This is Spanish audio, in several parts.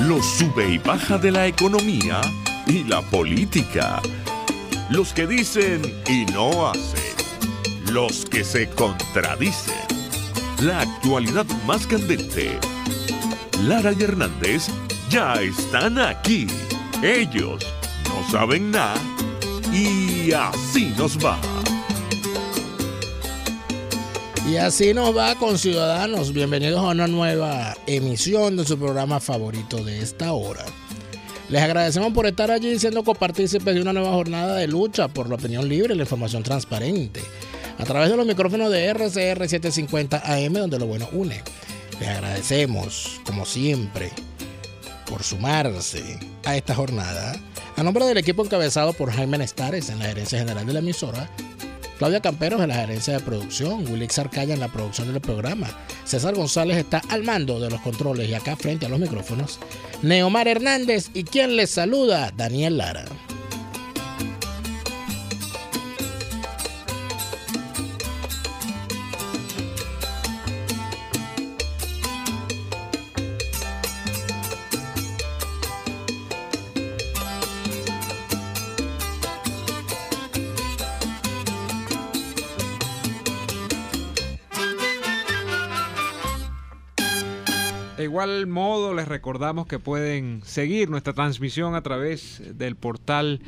Los sube y baja de la economía y la política. Los que dicen y no hacen. Los que se contradicen. La actualidad más candente. Lara y Hernández ya están aquí. Ellos no saben nada y así nos va. Y así nos va, conciudadanos. Bienvenidos a una nueva emisión de su programa favorito de esta hora. Les agradecemos por estar allí siendo copartícipes de una nueva jornada de lucha por la opinión libre y la información transparente a través de los micrófonos de RCR 750 AM, donde lo bueno une. Les agradecemos, como siempre, por sumarse a esta jornada. A nombre del equipo encabezado por Jaime Nestares en la gerencia general de la emisora, Claudia Camperos en la gerencia de producción, Wilix Arcaya en la producción del programa, César González está al mando de los controles y acá frente a los micrófonos, Neomar Hernández y quien les saluda, Daniel Lara. De igual modo, les recordamos que pueden seguir nuestra transmisión a través del portal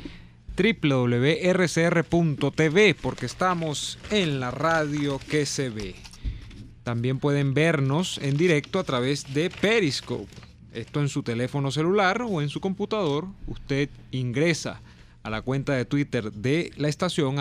www.rcr.tv, porque estamos en la radio que se ve. También pueden vernos en directo a través de Periscope. Esto en su teléfono celular o en su computador. Usted ingresa a la cuenta de Twitter de la estación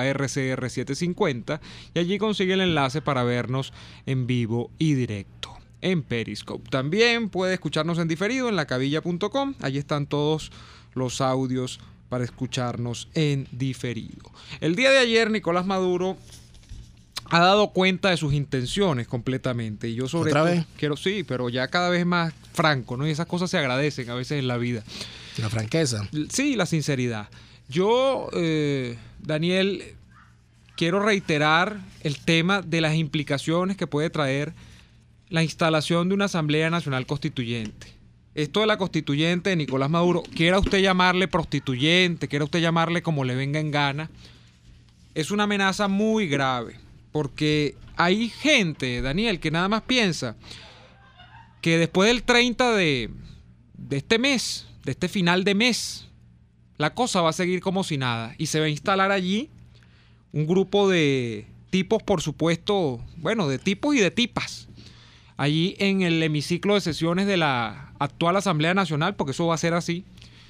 @RCR750 y allí consigue el enlace para vernos en vivo y directo en Periscope. También puede escucharnos en diferido en lacabilla.com. Allí están todos los audios para escucharnos en diferido. El día de ayer Nicolás Maduro ha dado cuenta de sus intenciones completamente. Y yo sobre ¿Otra esto vez? quiero, sí, pero ya cada vez más franco, ¿no? Y esas cosas se agradecen a veces en la vida. La franqueza. Sí, la sinceridad. Yo, Daniel, quiero reiterar el tema de las implicaciones que puede traer la instalación de una Asamblea Nacional Constituyente. Esto de la constituyente de Nicolás Maduro, quiera usted llamarle prostituyente, quiera usted llamarle como le venga en gana, es una amenaza muy grave, porque hay gente, Daniel, que nada más piensa que después del 30 de este mes, de este final de mes, la cosa va a seguir como si nada y se va a instalar allí un grupo de tipos, por supuesto, bueno, de tipos y de tipas, allí en el hemiciclo de sesiones de la actual Asamblea Nacional, porque eso va a ser así.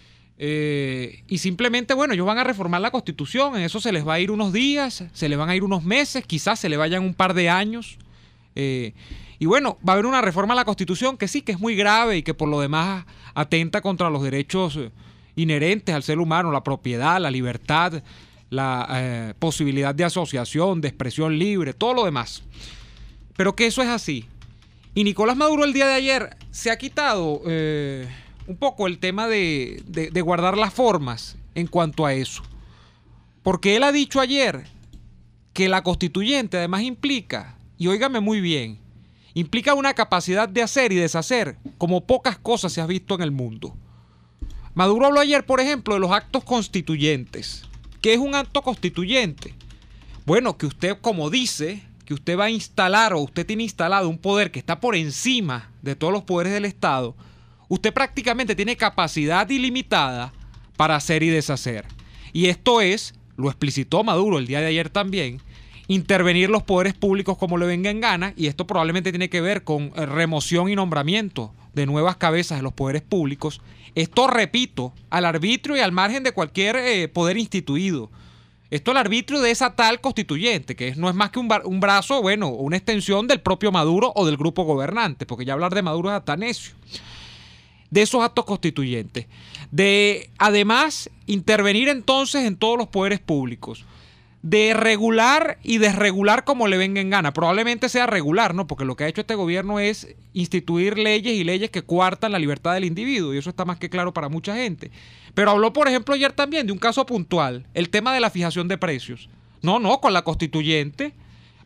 Y simplemente, bueno, ellos van a reformar la Constitución, en eso se les va a ir unos días, se les van a ir unos meses, quizás se le vayan un par de años. Y bueno, va a haber una reforma a la Constitución que sí, que es muy grave y que por lo demás atenta contra los derechos inherentes al ser humano, la propiedad, la libertad, la posibilidad de asociación, de expresión libre, todo lo demás. Pero que eso es así. Y Nicolás Maduro el día de ayer se ha quitado un poco el tema de guardar las formas en cuanto a eso. Porque él ha dicho ayer que la constituyente además implica, y óigame muy bien, implica una capacidad de hacer y deshacer como pocas cosas se ha visto en el mundo. Maduro habló ayer, por ejemplo, de los actos constituyentes. ¿Qué es un acto constituyente? Bueno, que usted, como dice, que usted va a instalar o usted tiene instalado un poder que está por encima de todos los poderes del Estado, usted prácticamente tiene capacidad ilimitada para hacer y deshacer. Y esto es, lo explicitó Maduro el día de ayer también, intervenir los poderes públicos como le venga en gana, y esto probablemente tiene que ver con remoción y nombramiento de nuevas cabezas de los poderes públicos. Esto, repito, al arbitrio y al margen de cualquier poder instituido. Esto al arbitrio de esa tal constituyente, que no es más que un brazo, bueno, una extensión del propio Maduro o del grupo gobernante, porque ya hablar de Maduro es hasta necio. De esos actos constituyentes. De, además, intervenir entonces en todos los poderes públicos. De regular y desregular como le venga en gana. Probablemente sea regular, ¿no? Porque lo que ha hecho este gobierno es instituir leyes y leyes que coartan la libertad del individuo, y eso está más que claro para mucha gente. Pero habló, por ejemplo, ayer también de un caso puntual, el tema de la fijación de precios. No, con la constituyente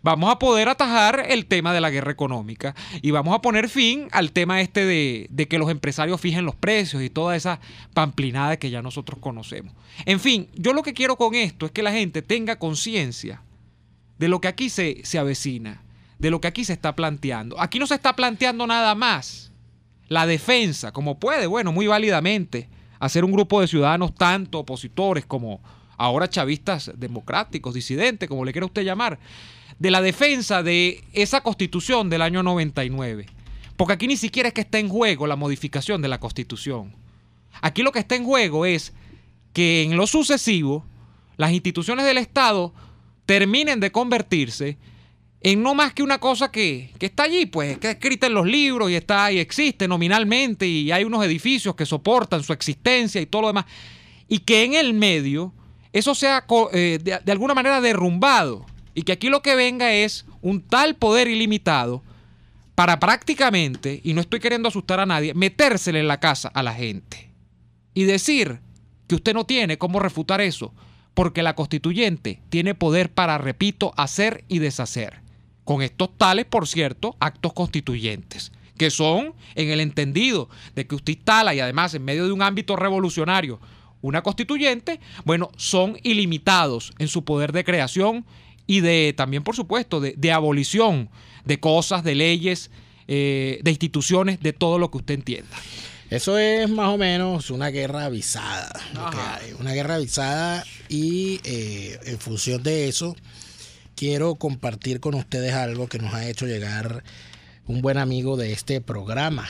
vamos a poder atajar el tema de la guerra económica y vamos a poner fin al tema de que los empresarios fijen los precios y toda esa pamplinada que ya nosotros conocemos. En fin, yo lo que quiero con esto es que la gente tenga conciencia de lo que aquí se avecina, de lo que aquí se está planteando. Aquí no se está planteando nada más la defensa, como puede, bueno, muy válidamente, hacer un grupo de ciudadanos tanto opositores como ahora chavistas democráticos, disidentes, como le quiera usted llamar, de la defensa de esa Constitución del año 99. Porque aquí ni siquiera es que está en juego la modificación de la Constitución. Aquí lo que está en juego es que en lo sucesivo las instituciones del Estado terminen de convertirse en no más que una cosa que está allí, pues, que es escrita en los libros y está y existe nominalmente y hay unos edificios que soportan su existencia y todo lo demás, y que en el medio eso sea de alguna manera derrumbado y que aquí lo que venga es un tal poder ilimitado para prácticamente, y no estoy queriendo asustar a nadie, metérsele en la casa a la gente y decir que usted no tiene cómo refutar eso, porque la constituyente tiene poder para, repito, hacer y deshacer. Con estos tales, por cierto, actos constituyentes, que son en el entendido de que usted instala y además en medio de un ámbito revolucionario una constituyente, bueno, son ilimitados en su poder de creación y de también, por supuesto, de abolición de cosas, de leyes, de instituciones, de todo lo que usted entienda. Eso es más o menos una guerra avisada, lo que hay, una guerra avisada y en función de eso quiero compartir con ustedes algo que nos ha hecho llegar un buen amigo de este programa,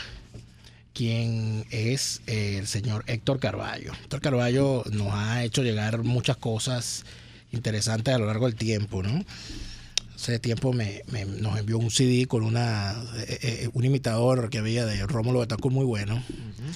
quien es el señor Héctor Carballo. Héctor Carballo nos ha hecho llegar muchas cosas interesantes a lo largo del tiempo, ¿no? Hace tiempo nos envió un CD con un imitador que había de Rómulo Betancourt muy bueno. Uh-huh.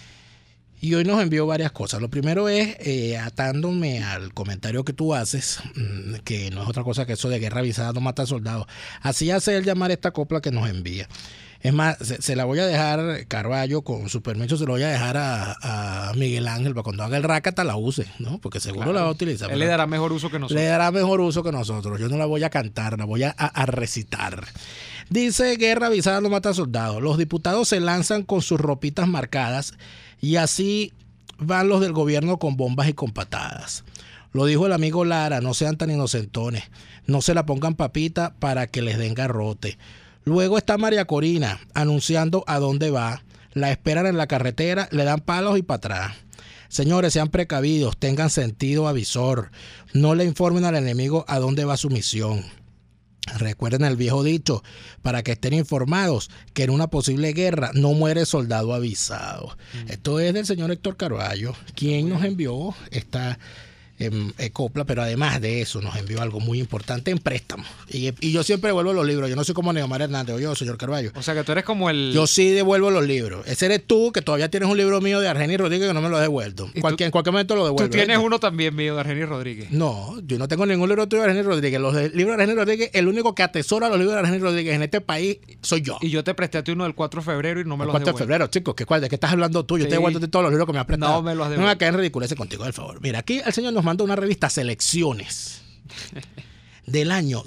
Y hoy nos envió varias cosas. Lo primero es, atándome al comentario que tú haces, que no es otra cosa que eso de guerra avisada no mata soldados. Así hace él llamar esta copla que nos envía. Es más, se la voy a dejar, Carballo, con su permiso, se lo voy a dejar a Miguel Ángel para cuando haga el rácata la use, ¿no? Porque seguro la va a utilizar. Él le dará mejor uso que nosotros. Le dará mejor uso que nosotros. Yo no la voy a cantar, la voy a recitar. Dice, guerra avisada no mata soldados. Los diputados se lanzan con sus ropitas marcadas y así van los del gobierno con bombas y con patadas. Lo dijo el amigo Lara, no sean tan inocentones. No se la pongan papita para que les den garrote. Luego está María Corina anunciando a dónde va. La esperan en la carretera, le dan palos y para atrás. Señores, sean precavidos, tengan sentido avisor. No le informen al enemigo a dónde va su misión. Recuerden el viejo dicho, para que estén informados que en una posible guerra no muere soldado avisado. Esto es del señor Héctor Carballo, quien nos envió esta copla, pero además de eso nos envió algo muy importante en préstamo. Y yo siempre devuelvo los libros. Yo no soy como Neomar Hernández o yo, señor Carballo. O sea que tú eres como el... Yo sí devuelvo los libros. Ese eres tú, que todavía tienes un libro mío de Argenis Rodríguez que no me lo has devuelto. En cualquier momento lo devuelvo. ¿Tú tienes uno también mío de Argenis Rodríguez? No, yo no tengo ningún libro tuyo de Argenis Rodríguez. Los libros de Argenis Rodríguez, el único que atesora los libros de Argenis Rodríguez en este país soy yo. Y yo te presté a ti uno del 4 de febrero y no me los devuelvo. 4 de febrero, chicos, ¿de qué estás hablando tú? Yo te devuelvo todos los libros que me has prestado. No me los devuelvo. No me va a caer en ridiculez contigo, por favor. Mira, aquí el señor nos manda una revista Selecciones del año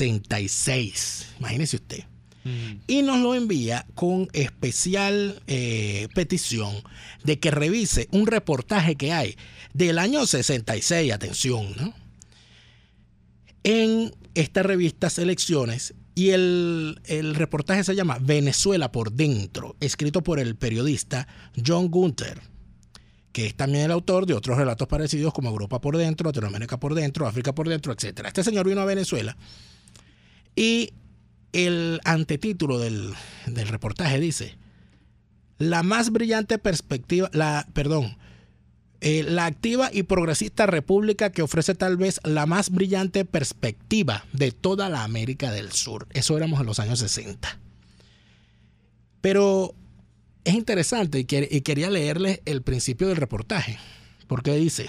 66. Imagínese usted. Y nos lo envía con especial petición de que revise un reportaje que hay del año 66, atención, ¿no? En esta revista Selecciones, y el reportaje se llama Venezuela por dentro, escrito por el periodista John Gunther, que es también el autor de otros relatos parecidos como Europa por dentro, Latinoamérica por dentro, África por dentro, etc. Este señor vino a Venezuela y el antetítulo del reportaje dice: la más brillante perspectiva, la activa y progresista república que ofrece tal vez la más brillante perspectiva de toda la América del Sur. Eso éramos en los años 60. Pero es interesante y quería leerles el principio del reportaje, porque dice: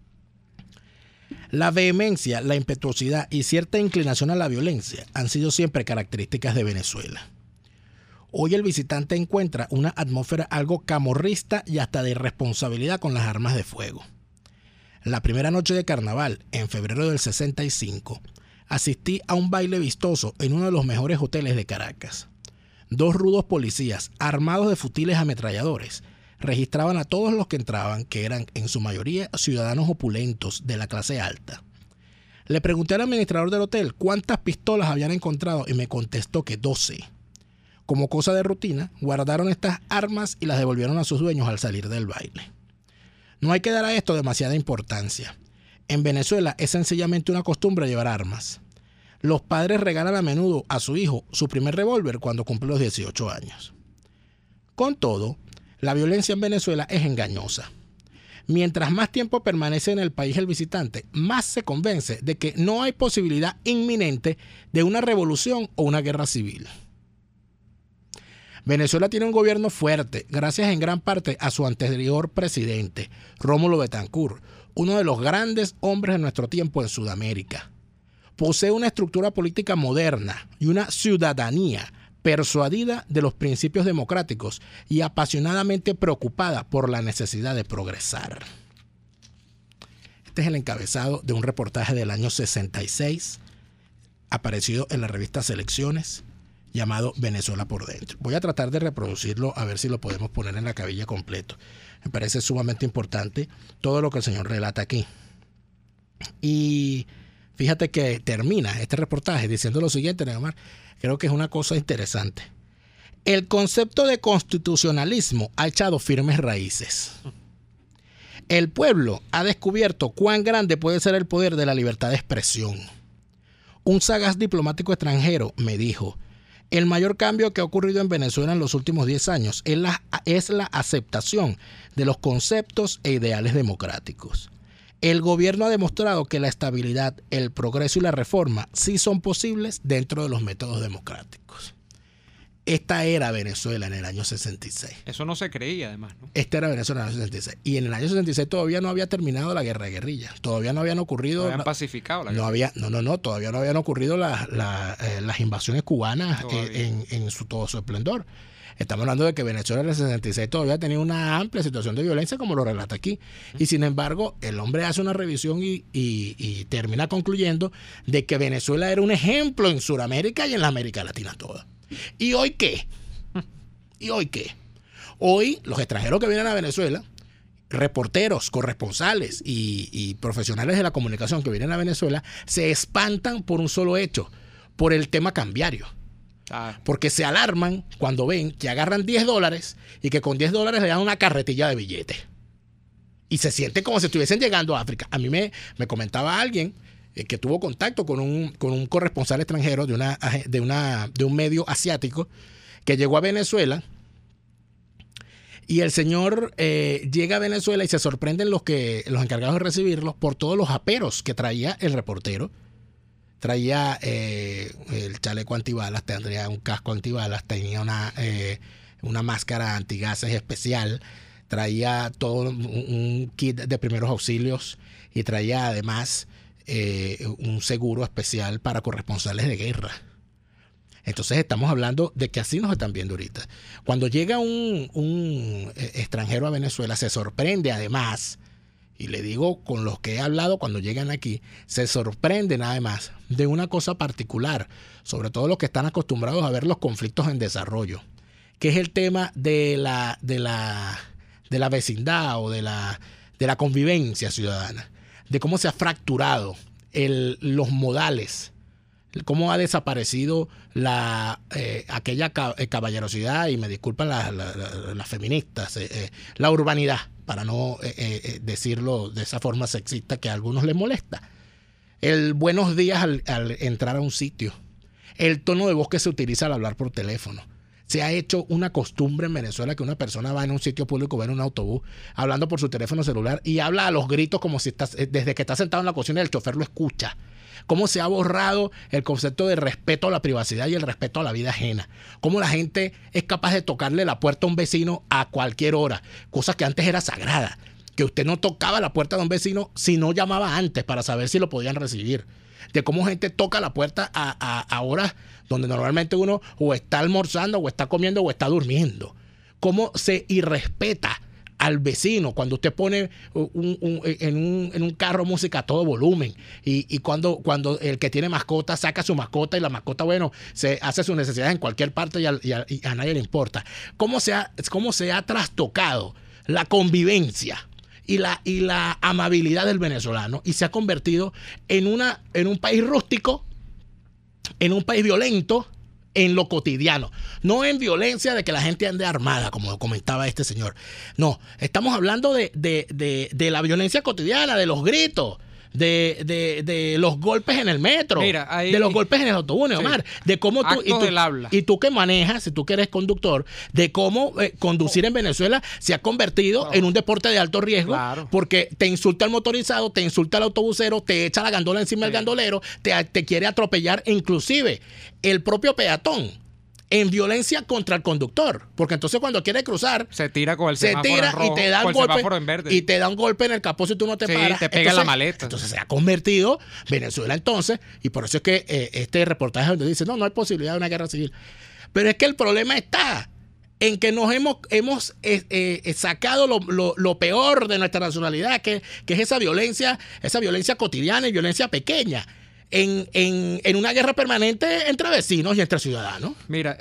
la vehemencia, la impetuosidad y cierta inclinación a la violencia han sido siempre características de Venezuela. Hoy el visitante encuentra una atmósfera algo camorrista y hasta de irresponsabilidad con las armas de fuego. La primera noche de carnaval, en febrero del 65, asistí a un baile vistoso en uno de los mejores hoteles de Caracas. 2 rudos policías, armados de fusiles ametralladores, registraban a todos los que entraban, que eran en su mayoría ciudadanos opulentos de la clase alta. Le pregunté al administrador del hotel cuántas pistolas habían encontrado y me contestó que 12. Como cosa de rutina, guardaron estas armas y las devolvieron a sus dueños al salir del baile. No hay que dar a esto demasiada importancia. En Venezuela es sencillamente una costumbre llevar armas. Los padres regalan a menudo a su hijo su primer revólver cuando cumple los 18 años. Con todo, la violencia en Venezuela es engañosa. Mientras más tiempo permanece en el país el visitante, más se convence de que no hay posibilidad inminente de una revolución o una guerra civil. Venezuela tiene un gobierno fuerte, gracias en gran parte a su anterior presidente, Rómulo Betancourt, uno de los grandes hombres de nuestro tiempo en Sudamérica. Posee una estructura política moderna y una ciudadanía persuadida de los principios democráticos y apasionadamente preocupada por la necesidad de progresar. Este es el encabezado de un reportaje del año 66, aparecido en la revista Selecciones, llamado Venezuela por dentro. Voy a tratar de reproducirlo a ver si lo podemos poner en la cabilla completo. Me parece sumamente importante todo lo que el señor relata aquí. Y fíjate que termina este reportaje diciendo lo siguiente, Neomar. Creo que es una cosa interesante. El concepto de constitucionalismo ha echado firmes raíces. El pueblo ha descubierto cuán grande puede ser el poder de la libertad de expresión. Un sagaz diplomático extranjero me dijo: el mayor cambio que ha ocurrido en Venezuela en los últimos 10 años es la aceptación de los conceptos e ideales democráticos. El gobierno ha demostrado que la estabilidad, el progreso y la reforma sí son posibles dentro de los métodos democráticos. Esta era Venezuela en el año 66. Eso no se creía, además, ¿no? Esta era Venezuela en el año 66. Y en el año 66 todavía no había terminado la guerra de guerra. Todavía no habían ocurrido... No habían pacificado la guerra. Todavía no habían ocurrido las invasiones cubanas en todo su esplendor. Estamos hablando de que Venezuela en el 66 todavía tenía una amplia situación de violencia, como lo relata aquí. Y sin embargo, el hombre hace una revisión y termina concluyendo de que Venezuela era un ejemplo en Sudamérica y en la América Latina toda. ¿Y hoy qué? Hoy los extranjeros que vienen a Venezuela, reporteros, corresponsales y profesionales de la comunicación que vienen a Venezuela, se espantan por un solo hecho, por el tema cambiario. Porque se alarman cuando ven que agarran $10 y que con $10 le dan una carretilla de billetes. Y se siente como si estuviesen llegando a África. A mí me comentaba alguien que tuvo contacto con un corresponsal extranjero de un medio asiático que llegó a Venezuela. Y el señor llega a Venezuela y se sorprenden los encargados de recibirlos por todos los aperos que traía el reportero. Traía el chaleco antibalas, tendría un casco antibalas, tenía una máscara antigases especial, traía todo un kit de primeros auxilios y traía además un seguro especial para corresponsales de guerra. Entonces estamos hablando de que así nos están viendo ahorita. Cuando llega un extranjero a Venezuela, se sorprende además, y le digo con los que he hablado cuando llegan aquí, se sorprenden además de una cosa particular, sobre todo los que están acostumbrados a ver los conflictos en desarrollo, que es el tema de la vecindad o de la convivencia ciudadana, de cómo se ha fracturado los modales, cómo ha desaparecido aquella caballerosidad, y me disculpan las feministas, la urbanidad, para no decirlo de esa forma sexista que a algunos les molesta. El buenos días al entrar a un sitio, el tono de voz que se utiliza al hablar por teléfono. Se ha hecho una costumbre en Venezuela que una persona va en un sitio público, va en un autobús, hablando por su teléfono celular y habla a los gritos como si desde que está sentado en la cocina y el chofer lo escucha. Cómo se ha borrado el concepto de respeto a la privacidad y el respeto a la vida ajena. Cómo la gente es capaz de tocarle la puerta a un vecino a cualquier hora, cosa que antes era sagrada, que usted no tocaba la puerta de un vecino si no llamaba antes para saber si lo podían recibir. De cómo gente toca la puerta a horas donde normalmente uno o está almorzando o está comiendo o está durmiendo. Cómo se irrespeta al vecino, cuando usted pone en un carro música a todo volumen, y cuando el que tiene mascota saca su mascota, y la mascota, bueno, se hace sus necesidades en cualquier parte y a nadie le importa. ¿Cómo se ha trastocado la convivencia y la amabilidad del venezolano, y se ha convertido en un país rústico, en un país violento en lo cotidiano? No en violencia de que la gente ande armada, como comentaba este señor. No, estamos hablando de la violencia cotidiana, de los gritos, de los golpes en el metro, de los golpes en el autobús, Omar, de cómo tú que manejas, si tú que eres conductor, de cómo conducir en Venezuela se ha convertido en un deporte de alto riesgo, porque te insulta el motorizado, te insulta el autobusero, te echa la gandola encima del gandolero, te quiere atropellar, inclusive el propio peatón, en violencia contra el conductor, porque entonces cuando quiere cruzar se tira con el semáforo en rojo, y te da un golpe en verde, y te da un golpe en el capó si tú no te paras, te pega la maleta. Entonces se ha convertido Venezuela entonces, y por eso es que este reportaje donde dice no hay posibilidad de una guerra civil, pero es que el problema está en que nos hemos sacado lo peor de nuestra nacionalidad, que es esa violencia cotidiana y violencia pequeña, en una guerra permanente entre vecinos y entre ciudadanos. Mira,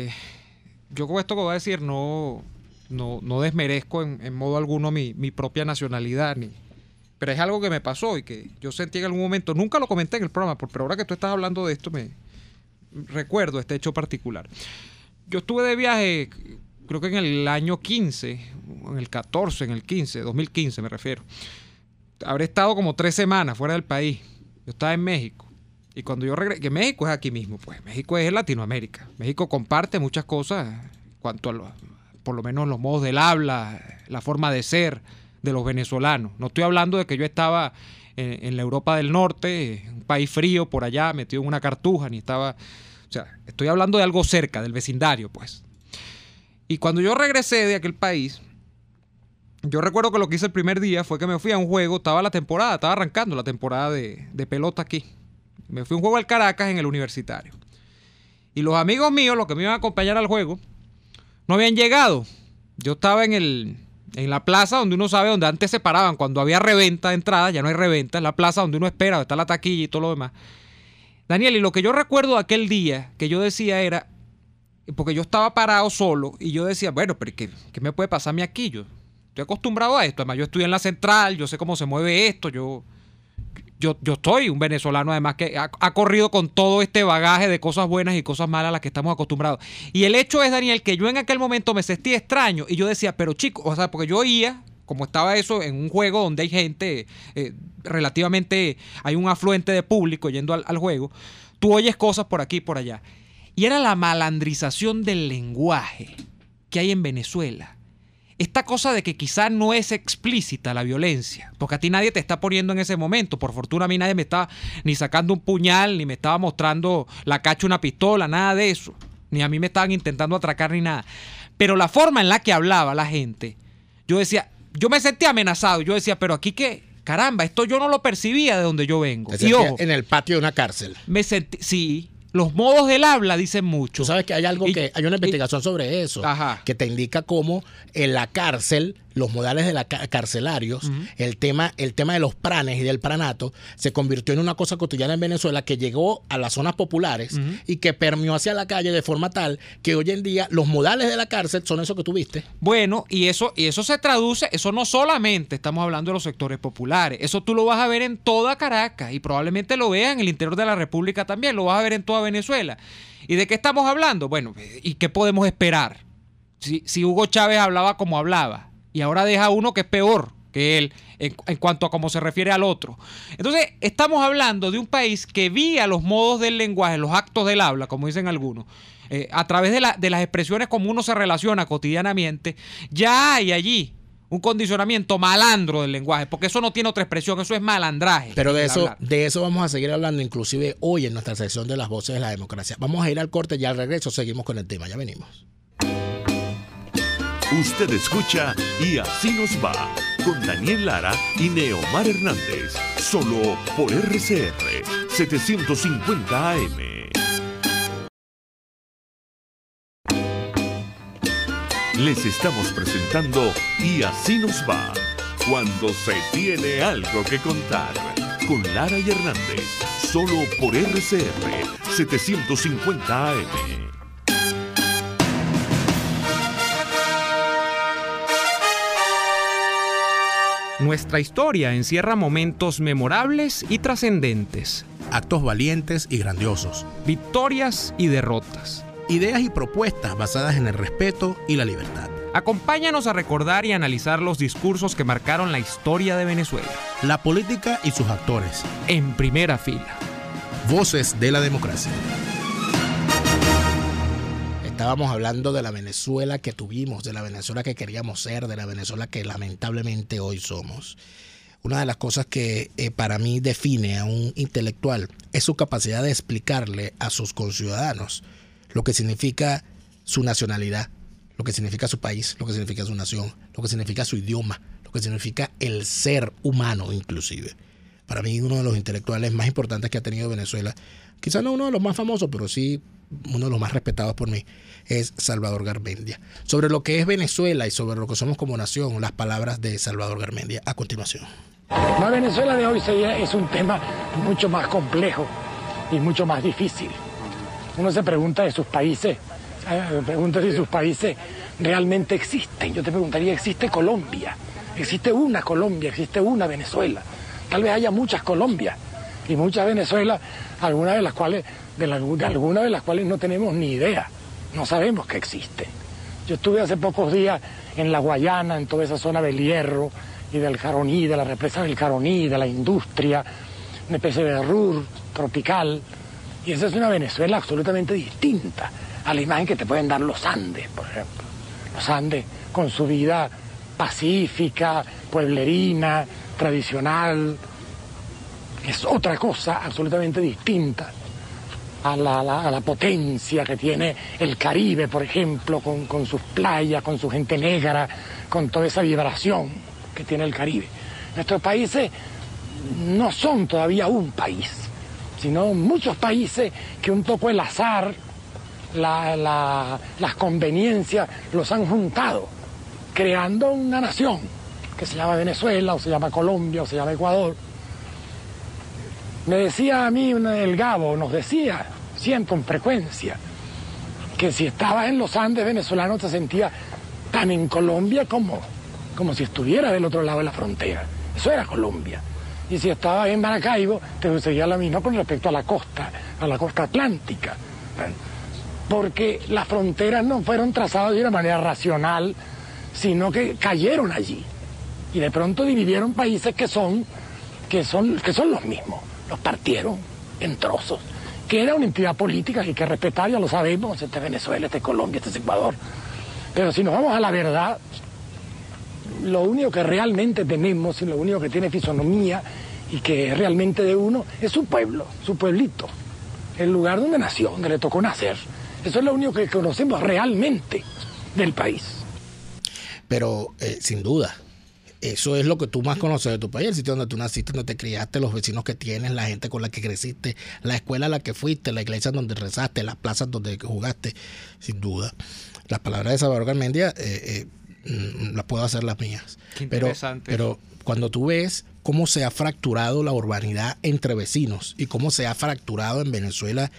yo con esto que voy a decir no desmerezco en modo alguno mi propia nacionalidad, pero es algo que me pasó y que yo sentí en algún momento. Nunca lo comenté en el programa, pero ahora que tú estás hablando de esto me recuerdo este hecho particular. Yo estuve de viaje, creo que en el año 15, en el 14, en el 15, 2015 me refiero. Habré estado como 3 semanas fuera del país. Yo estaba en México, y cuando yo regresé, que México es aquí mismo, pues México es Latinoamérica. México comparte muchas cosas en cuanto a por lo menos los modos del habla, la forma de ser de los venezolanos. No estoy hablando de que yo estaba en la Europa del Norte, un país frío por allá, metido en una cartuja, ni estaba... O sea, estoy hablando de algo cerca, del vecindario, pues. Y cuando yo regresé de aquel país, yo recuerdo que lo que hice el primer día fue que me fui a un juego, estaba arrancando la temporada de pelota aquí. Me fui a un juego al Caracas en el Universitario. Y los amigos míos, los que me iban a acompañar al juego, no habían llegado. Yo estaba en la plaza donde uno sabe, donde antes se paraban, cuando había reventa de entrada, ya no hay reventa, es la plaza donde uno espera, donde está la taquilla y todo lo demás. Daniel, y lo que yo recuerdo de aquel día, que yo decía era, porque yo estaba parado solo, y yo decía, bueno, pero ¿qué me puede pasarme aquí? Yo estoy acostumbrado a esto, además yo estudié en la central, yo sé cómo se mueve esto, yo soy un venezolano además que ha corrido con todo este bagaje de cosas buenas y cosas malas a las que estamos acostumbrados. Y el hecho es, Daniel, que yo en aquel momento me sentí extraño y yo decía, pero chico, o sea, porque yo oía, como estaba eso en un juego donde hay gente, relativamente, hay un afluente de público yendo al juego, tú oyes cosas por aquí y por allá. Y era la malandrización del lenguaje que hay en Venezuela. Esta cosa de que quizás no es explícita la violencia, porque a ti nadie te está poniendo en ese momento. Por fortuna a mí nadie me estaba ni sacando un puñal, ni me estaba mostrando la cacha una pistola, nada de eso. Ni a mí me estaban intentando atracar ni nada. Pero la forma en la que hablaba la gente, yo decía, yo me sentía amenazado. Yo decía, pero aquí qué, caramba, esto yo no lo percibía de donde yo vengo. Y ojo, en el patio de una cárcel. Me sentí, sí. Los modos del habla dicen mucho. Tú sabes que hay hay una investigación sobre eso, que te indica cómo en la cárcel, los modales de carcelarios, el tema de los pranes y del pranato se convirtió en una cosa cotidiana en Venezuela que llegó a las zonas populares y que permeó hacia la calle de forma tal que hoy en día los modales de la cárcel son eso que tú viste. Bueno, y eso se traduce, eso no solamente estamos hablando de los sectores populares, eso tú lo vas a ver en toda Caracas y probablemente lo veas en el interior de la República también, lo vas a ver en toda Venezuela. ¿Y de qué estamos hablando? Bueno, ¿y qué podemos esperar? Si Hugo Chávez hablaba como hablaba, y ahora deja uno que es peor que él en cuanto a cómo se refiere al otro. Entonces, estamos hablando de un país que vía los modos del lenguaje, los actos del habla, como dicen algunos, a través de las expresiones como uno se relaciona cotidianamente, ya hay allí un condicionamiento malandro del lenguaje, porque eso no tiene otra expresión, eso es malandraje. Pero de eso vamos a seguir hablando, inclusive hoy en nuestra sección de las voces de la democracia. Vamos a ir al corte y al regreso seguimos con el tema. Ya venimos. Usted escucha Y Así Nos Va, con Daniel Lara y Neomar Hernández, solo por RCR 750 AM. Les estamos presentando Y Así Nos Va, cuando se tiene algo que contar, con Lara y Hernández, solo por RCR 750 AM. Nuestra historia encierra momentos memorables y trascendentes, Actos valientes y grandiosos. victorias y derrotas. Ideas y propuestas basadas en el respeto y la libertad. Acompáñanos a recordar y analizar los discursos que marcaron la historia de Venezuela. La política y sus actores. En primera fila. Voces de la democracia. Estábamos hablando de la Venezuela que tuvimos, de la Venezuela que queríamos ser, de la Venezuela que lamentablemente hoy somos. Una de las cosas que para mí define a un intelectual es su capacidad de explicarle a sus conciudadanos lo que significa su nacionalidad, lo que significa su país, lo que significa su nación, lo que significa su idioma, lo que significa el ser humano inclusive. Para mí uno de los intelectuales más importantes que ha tenido Venezuela, quizás no uno de los más famosos, pero sí uno de los más respetados por mí, es Salvador Garmendia. Sobre lo que es Venezuela y sobre lo que somos como nación, las palabras de Salvador Garmendia a continuación. La Venezuela de hoy es un tema mucho más complejo y mucho más difícil. Uno se pregunta de sus países, si sus países realmente existen. Yo te preguntaría, ¿existe Colombia? ¿Existe una Colombia? ¿Existe una Venezuela? Tal vez haya muchas Colombias y muchas Venezuelas, algunas de las cuales no tenemos ni idea, no sabemos que existe. Yo estuve hace pocos días en la Guayana, en toda esa zona del Hierro y del Caroní, de la represa del Caroní, de la industria, una especie de Ruhr tropical, y esa es una Venezuela absolutamente distinta a la imagen que te pueden dar los Andes, por ejemplo. Los Andes con su vida pacífica, pueblerina, tradicional, es otra cosa absolutamente distinta a la potencia que tiene el Caribe, por ejemplo, con sus playas, con su gente negra, con toda esa vibración que tiene el Caribe. Nuestros países no son todavía un país, sino muchos países que un poco el azar, las conveniencias los han juntado, creando una nación que se llama Venezuela, o se llama Colombia, o se llama Ecuador. Me decía a mí el Gabo, nos decía siempre con frecuencia, que si estabas en los Andes venezolanos te sentías tan en Colombia como si estuviera del otro lado de la frontera. Eso era Colombia. Y si estabas en Maracaibo, te sucedía lo mismo con respecto a la costa atlántica. Porque las fronteras no fueron trazadas de una manera racional, sino que cayeron allí. Y de pronto dividieron países que son los mismos. Los partieron en trozos. Que era una entidad política que hay que respetar, ya lo sabemos. Este es Venezuela, este es Colombia, este es Ecuador. Pero si nos vamos a la verdad, lo único que realmente tenemos y lo único que tiene fisonomía y que es realmente de uno es su pueblo, su pueblito, el lugar donde nació, donde le tocó nacer. Eso es lo único que conocemos realmente del país. Pero sin duda, eso es lo que tú más conoces de tu país, el sitio donde tú naciste, donde te criaste, los vecinos que tienes, la gente con la que creciste, la escuela a la que fuiste, la iglesia donde rezaste, las plazas donde jugaste, sin duda. Las palabras de Salvador Garmendia las puedo hacer las mías. Qué interesante. Pero cuando tú ves cómo se ha fracturado la urbanidad entre vecinos y cómo se ha fracturado en Venezuela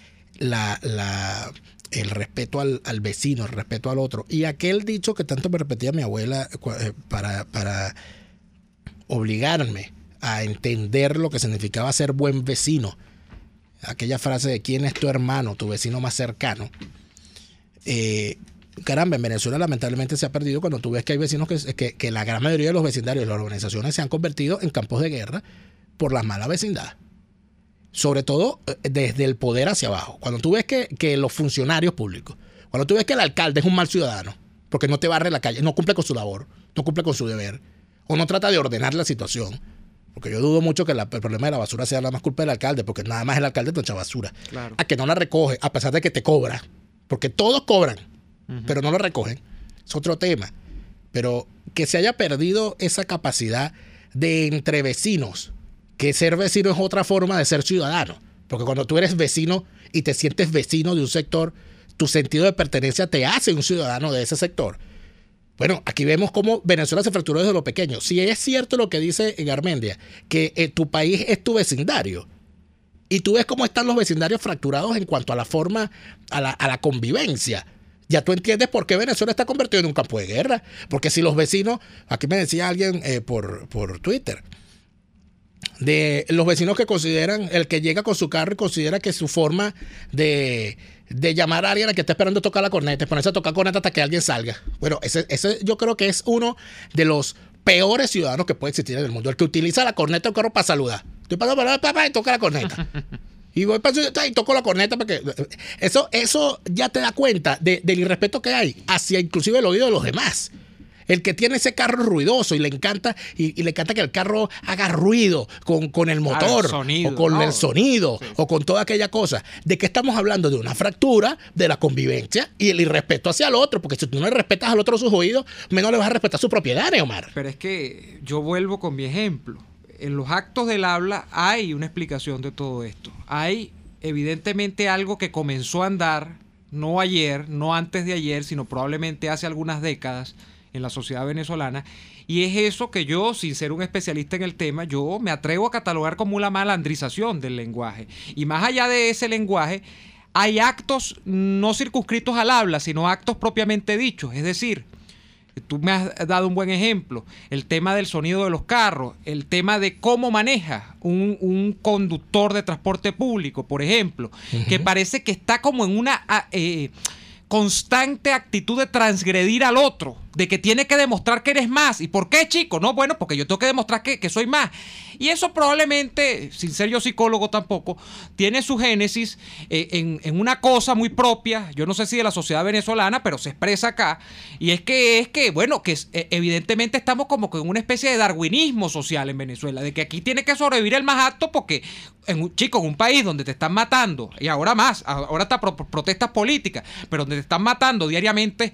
el respeto al vecino, el respeto al otro. Y aquel dicho que tanto me repetía mi abuela para obligarme a entender lo que significaba ser buen vecino. Aquella frase de ¿quién es tu hermano, tu vecino más cercano? Caramba, en Venezuela lamentablemente se ha perdido cuando tú ves que hay vecinos que la gran mayoría de los vecindarios de las organizaciones se han convertido en campos de guerra por la mala vecindad. Sobre todo desde el poder hacia abajo. Cuando tú ves que los funcionarios públicos, cuando tú ves que el alcalde es un mal ciudadano, porque no te barre la calle, no cumple con su labor, no cumple con su deber, o no trata de ordenar la situación, porque yo dudo mucho que el problema de la basura sea nada más culpa del alcalde, porque nada más el alcalde te echa basura. Claro. A que no la recoge, a pesar de que te cobra, porque todos cobran, pero no lo recogen. Es otro tema. Pero que se haya perdido esa capacidad de entre vecinos, que ser vecino es otra forma de ser ciudadano. Porque cuando tú eres vecino y te sientes vecino de un sector, tu sentido de pertenencia te hace un ciudadano de ese sector. Bueno, aquí vemos cómo Venezuela se fracturó desde lo pequeño. Si es cierto lo que dice Garmendia, que tu país es tu vecindario, y tú ves cómo están los vecindarios fracturados en cuanto a la forma, a la convivencia, ya tú entiendes por qué Venezuela está convertido en un campo de guerra. Porque si los vecinos, aquí me decía alguien por Twitter, de los vecinos que consideran, el que llega con su carro y considera que su forma de llamar a alguien a que está esperando tocar la corneta, es ponerse a tocar corneta hasta que alguien salga. Bueno, ese yo creo que es uno de los peores ciudadanos que puede existir en el mundo. El que utiliza la corneta del carro para saludar. Estoy pasando para papá y toca la corneta. Y voy y toco la corneta porque eso ya te da cuenta del irrespeto que hay hacia inclusive el oído de los demás. El que tiene ese carro ruidoso y le encanta y le encanta que el carro haga ruido con el motor, el sonido, o con el sonido, sí, o con toda aquella cosa. ¿De qué estamos hablando? De una fractura de la convivencia y el irrespeto hacia el otro, porque si tú no le respetas al otro sus oídos, menos le vas a respetar su propiedad, Neomar. Pero es que yo vuelvo con mi ejemplo. En los actos del habla hay una explicación de todo esto. Hay evidentemente algo que comenzó a andar, no ayer, no antes de ayer, sino probablemente hace algunas décadas, en la sociedad venezolana, y es eso que yo, sin ser un especialista en el tema, yo me atrevo a catalogar como una malandrización del lenguaje. Y más allá de ese lenguaje, hay actos no circunscritos al habla, sino actos propiamente dichos. Es decir, tú me has dado un buen ejemplo, el tema del sonido de los carros, el tema de cómo maneja un conductor de transporte público, por ejemplo, que parece que está como en una constante actitud de transgredir al otro, de que tiene que demostrar que eres más. ¿Y por qué, chico? No, bueno, porque yo tengo que demostrar que soy más. Y eso probablemente, sin ser yo psicólogo tampoco, tiene su génesis en una cosa muy propia, yo no sé si de la sociedad venezolana, pero se expresa acá, y es que bueno, que evidentemente estamos como que en una especie de darwinismo social en Venezuela, de que aquí tiene que sobrevivir el más apto, porque en un país donde te están matando, y ahora más, ahora está protestas políticas, pero donde te están matando diariamente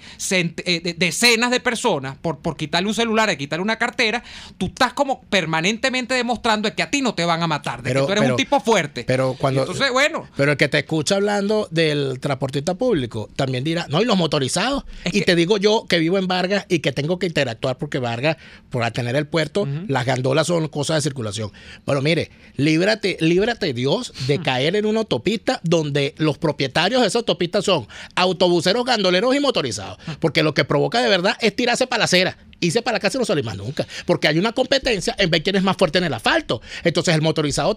decenas de personas por quitarle un celular y quitarle una cartera, tú estás como permanentemente demostrando que a ti no te van a matar, que tú eres un tipo fuerte. Pero entonces, bueno. Pero el que te escucha hablando del transportista público también dirá, no, y los motorizados. Te digo yo que vivo en Vargas y que tengo que interactuar porque Vargas, por tener el puerto, las gandolas son cosas de circulación. Bueno, mire, líbrate Dios de caer en una autopista donde los propietarios de esa autopista son autobuseros, gandoleros y motorizados. Porque lo que provoca de verdad es tirarse para la acera. Irse para la casa y no salir más nunca. Porque hay una competencia en ver quién es más fuerte en el asfalto. Entonces el motorizado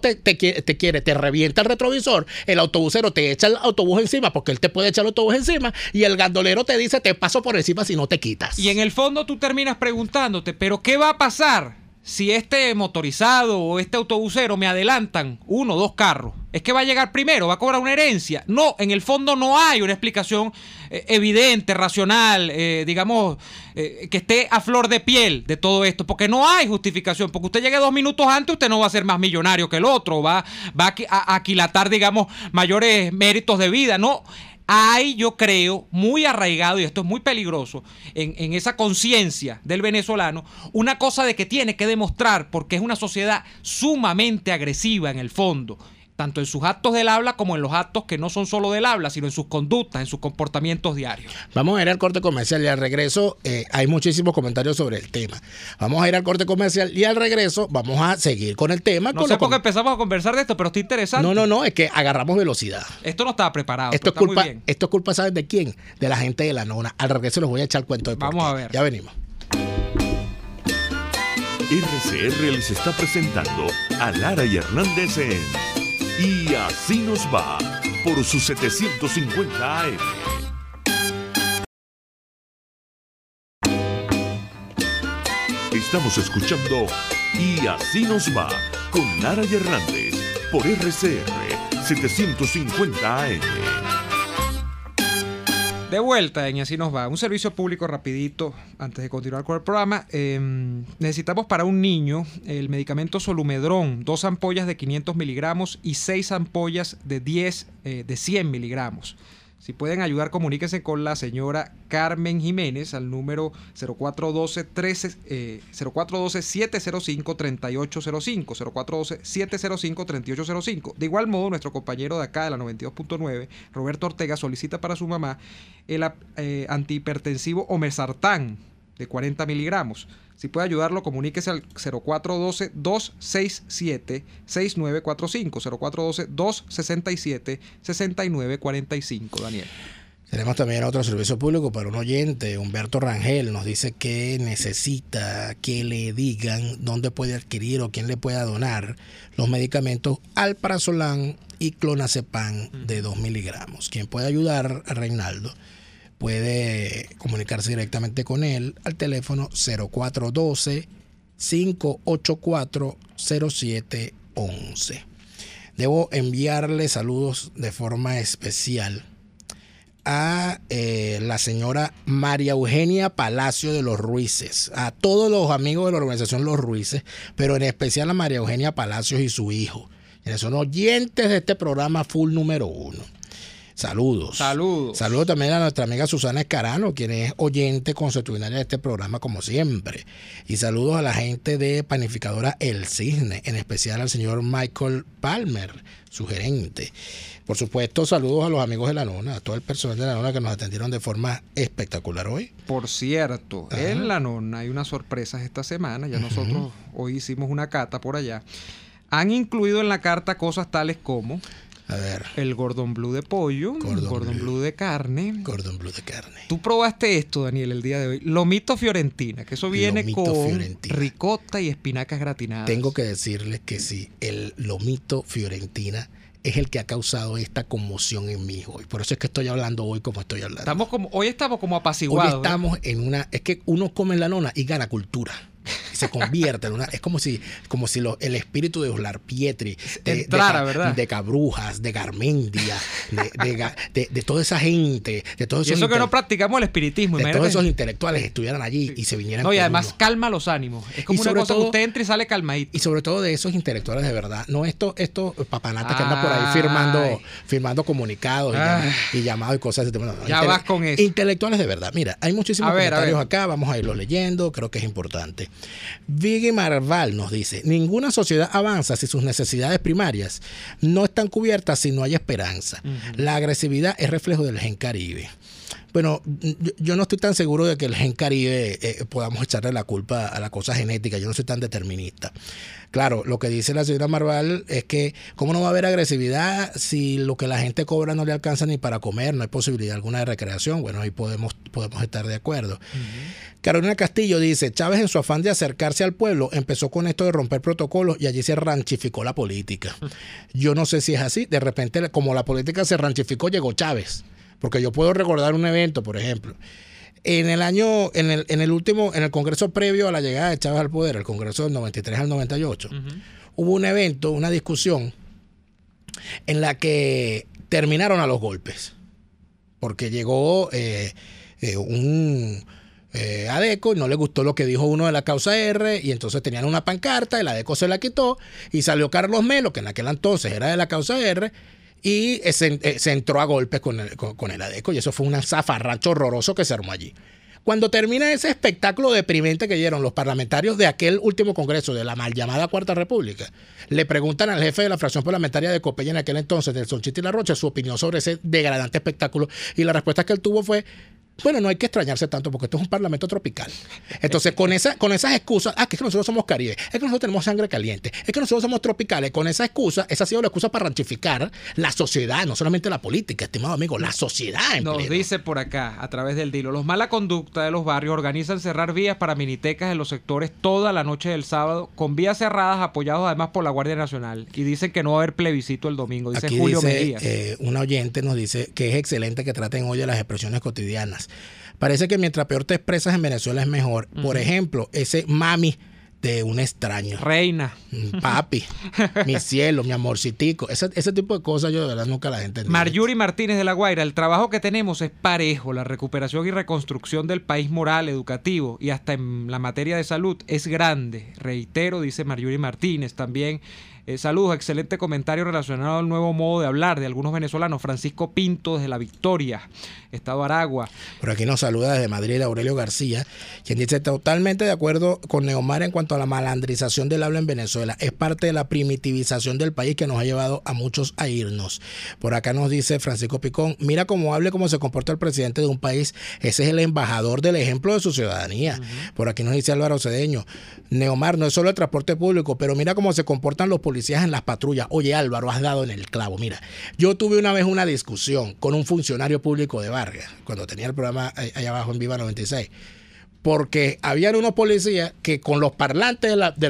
te revienta el retrovisor, el autobusero te echa el autobús encima porque él te puede echar el autobús encima, y el gandolero te dice, te paso por encima si no te quitas. Y en el fondo tú terminas preguntándote, ¿pero qué va a pasar si este motorizado o este autobusero me adelantan 1 o 2 carros? ¿Es que va a llegar primero? ¿Va a cobrar una herencia? No, en el fondo no hay una explicación evidente, racional, digamos, que esté a flor de piel de todo esto, porque no hay justificación. Porque usted llegue 2 minutos antes, usted no va a ser más millonario que el otro, va a aquilatar, digamos, mayores méritos de vida, no. Hay, yo creo, muy arraigado, y esto es muy peligroso, en esa conciencia del venezolano, una cosa de que tiene que demostrar, porque es una sociedad sumamente agresiva en el fondo, tanto en sus actos del habla como en los actos que no son solo del habla, sino en sus conductas, en sus comportamientos diarios. Vamos a ir al corte comercial y al regreso hay muchísimos comentarios sobre el tema. Vamos a ir al corte comercial y al regreso vamos a seguir con el tema. No sé por qué empezamos a conversar de esto, pero está interesante. No, es que agarramos velocidad. Esto no estaba preparado. Esto es culpa, ¿sabes de quién? De la gente de la nona. Al regreso les voy a echar el cuento de por qué. Vamos a ver. Ya venimos. RCR les está presentando a Lara y Hernández en Y Así Nos Va por su 750 AM. Estamos escuchando Y Así Nos Va con Lara y Hernández por RCR 750 AM. De vuelta en Y Así Nos Va. Un servicio público rapidito antes de continuar con el programa. Necesitamos para un niño el medicamento Solumedrón, 2 ampollas de 500 miligramos y 6 ampollas de 100 miligramos. Si pueden ayudar, comuníquense con la señora Carmen Jiménez al número 0412-705-3805, 0412-705-3805. De igual modo, nuestro compañero de acá de la 92.9, Roberto Ortega, solicita para su mamá el antihipertensivo Omesartán, de 40 miligramos. Si puede ayudarlo, comuníquese al 0412-267-6945, 0412-267-6945, Daniel. Tenemos también otro servicio público para un oyente. Humberto Rangel nos dice que necesita que le digan dónde puede adquirir o quién le pueda donar los medicamentos Alprazolam y Clonazepam de 2 miligramos. Quien puede ayudar a Reinaldo puede comunicarse directamente con él al teléfono 0412-584-0711. Debo enviarle saludos de forma especial a la señora María Eugenia Palacio de los Ruices, a todos los amigos de la organización Los Ruices, pero en especial a María Eugenia Palacios y su hijo, quienes son oyentes de este programa full número 1. Saludos. Saludos. Saludos también a nuestra amiga Susana Escarano, quien es oyente consuetudinaria de este programa como siempre. Y saludos a la gente de Panificadora El Cisne, en especial al señor Michael Palmer, su gerente. Por supuesto, saludos a los amigos de La Nona, a todo el personal de La Nona que nos atendieron de forma espectacular hoy. Por cierto, en La Nona hay unas sorpresas esta semana. Ya nosotros hoy hicimos una cata por allá. Han incluido en la carta cosas tales como... A ver. El Gordon Bleu de pollo, Gordon Bleu de carne. Gordon Bleu de carne. Tú probaste esto, Daniel, el día de hoy. Lomito Fiorentina, que eso viene con ricota y espinacas gratinadas. Tengo que decirles que sí, el lomito Fiorentina es el que ha causado esta conmoción en mí hoy. Por eso es que estoy hablando hoy como estoy hablando. Hoy estamos como apaciguados. Hoy estamos en una... Es que uno come en La Nona y gana cultura. Se convierte en una... Es como si el espíritu de Oslar Pietri, entrara, ¿verdad? De Cabrujas, de Garmendia, de toda esa gente, de todos esos... Y eso que no practicamos el espiritismo. De todos esos intelectuales estuvieran allí y se vinieran... No, y además calma los ánimos. Es como una cosa que usted entra y sale calmadito. Y sobre todo de esos intelectuales de verdad. No estos papanatas que andan por ahí firmando comunicados y llamados y cosas. No, ya vas con eso. Intelectuales de verdad. Mira, hay muchísimos comentarios acá. Vamos a irlos leyendo. Creo que es importante. Vigui Marval nos dice: ninguna sociedad avanza si sus necesidades primarias no están cubiertas, si no hay esperanza. La agresividad es reflejo del gen Caribe. Bueno, yo no estoy tan seguro de que el gen Caribe podamos echarle la culpa a la cosa genética. Yo no soy tan determinista. Claro, lo que dice la señora Marval es que ¿cómo no va a haber agresividad si lo que la gente cobra no le alcanza ni para comer? No hay posibilidad alguna de recreación. Bueno, ahí podemos estar de acuerdo. Carolina Castillo dice: Chávez, en su afán de acercarse al pueblo, empezó con esto de romper protocolos y allí se ranchificó la política. Yo no sé si es así. De repente, como la política se ranchificó, llegó Chávez. Porque yo puedo recordar un evento, por ejemplo, en el congreso previo a la llegada de Chávez al poder, el congreso del 93 al 98, hubo un evento, una discusión en la que terminaron a los golpes, porque llegó un ADECO y no le gustó lo que dijo uno de la causa R, y entonces tenían una pancarta, el ADECO se la quitó y salió Carlos Melo, que en aquel entonces era de la causa R, y se entró a golpes con el ADECO, y eso fue un zafarrancho horroroso que se armó allí. Cuando termina ese espectáculo deprimente que dieron los parlamentarios de aquel último congreso de la mal llamada Cuarta República, le preguntan al jefe de la fracción parlamentaria de Copella en aquel entonces, Nelson Chiti La Rocha, su opinión sobre ese degradante espectáculo, y la respuesta que él tuvo fue: bueno, no hay que extrañarse tanto porque esto es un parlamento tropical. Entonces, con esas excusas, que es que nosotros somos Caribe, es que nosotros tenemos sangre caliente, es que nosotros somos tropicales, con esa excusa, esa ha sido la excusa para ranchificar la sociedad, no solamente la política, estimado amigo, la sociedad en Nos pleno. dice por acá, a través del Dilo: los mala conducta de los barrios organizan cerrar vías para minitecas en los sectores toda la noche del sábado, con vías cerradas, apoyados además por la Guardia Nacional, y dicen que no va a haber plebiscito el domingo. Dice Aquí Julio dice, Medías. una oyente nos dice que es excelente que traten hoy de las expresiones cotidianas. Parece que mientras peor te expresas en Venezuela es mejor. Por ejemplo, ese mami de un extraño. Reina. Papi, mi cielo, mi amorcitico. Ese tipo de cosas yo de verdad nunca la gente entiende. Maryuri Martínez de La Guaira: el trabajo que tenemos es parejo. La recuperación y reconstrucción del país moral, educativo y hasta en la materia de salud es grande. Reitero, dice Maryuri Martínez. También Saludos, excelente comentario relacionado al nuevo modo de hablar de algunos venezolanos. Francisco Pinto desde La Victoria, Estado Aragua. Por aquí nos saluda desde Madrid Aurelio García, quien dice totalmente de acuerdo con Neomar en cuanto a la malandrización del habla en Venezuela. Es parte de la primitivización del país que nos ha llevado a muchos a irnos. Por acá nos dice Francisco Picón, mira cómo hable, cómo se comporta el presidente de un país. Ese es el embajador del ejemplo de su ciudadanía. Por aquí nos dice Álvaro Cedeño, Neomar, no es solo el transporte público, pero mira cómo se comportan los policías en las patrullas. Oye, Álvaro, has dado en el clavo. Mira, yo tuve una vez una discusión con un funcionario público de Vargas, cuando tenía el programa allá abajo en Viva 96, porque habían unos policías que con los parlantes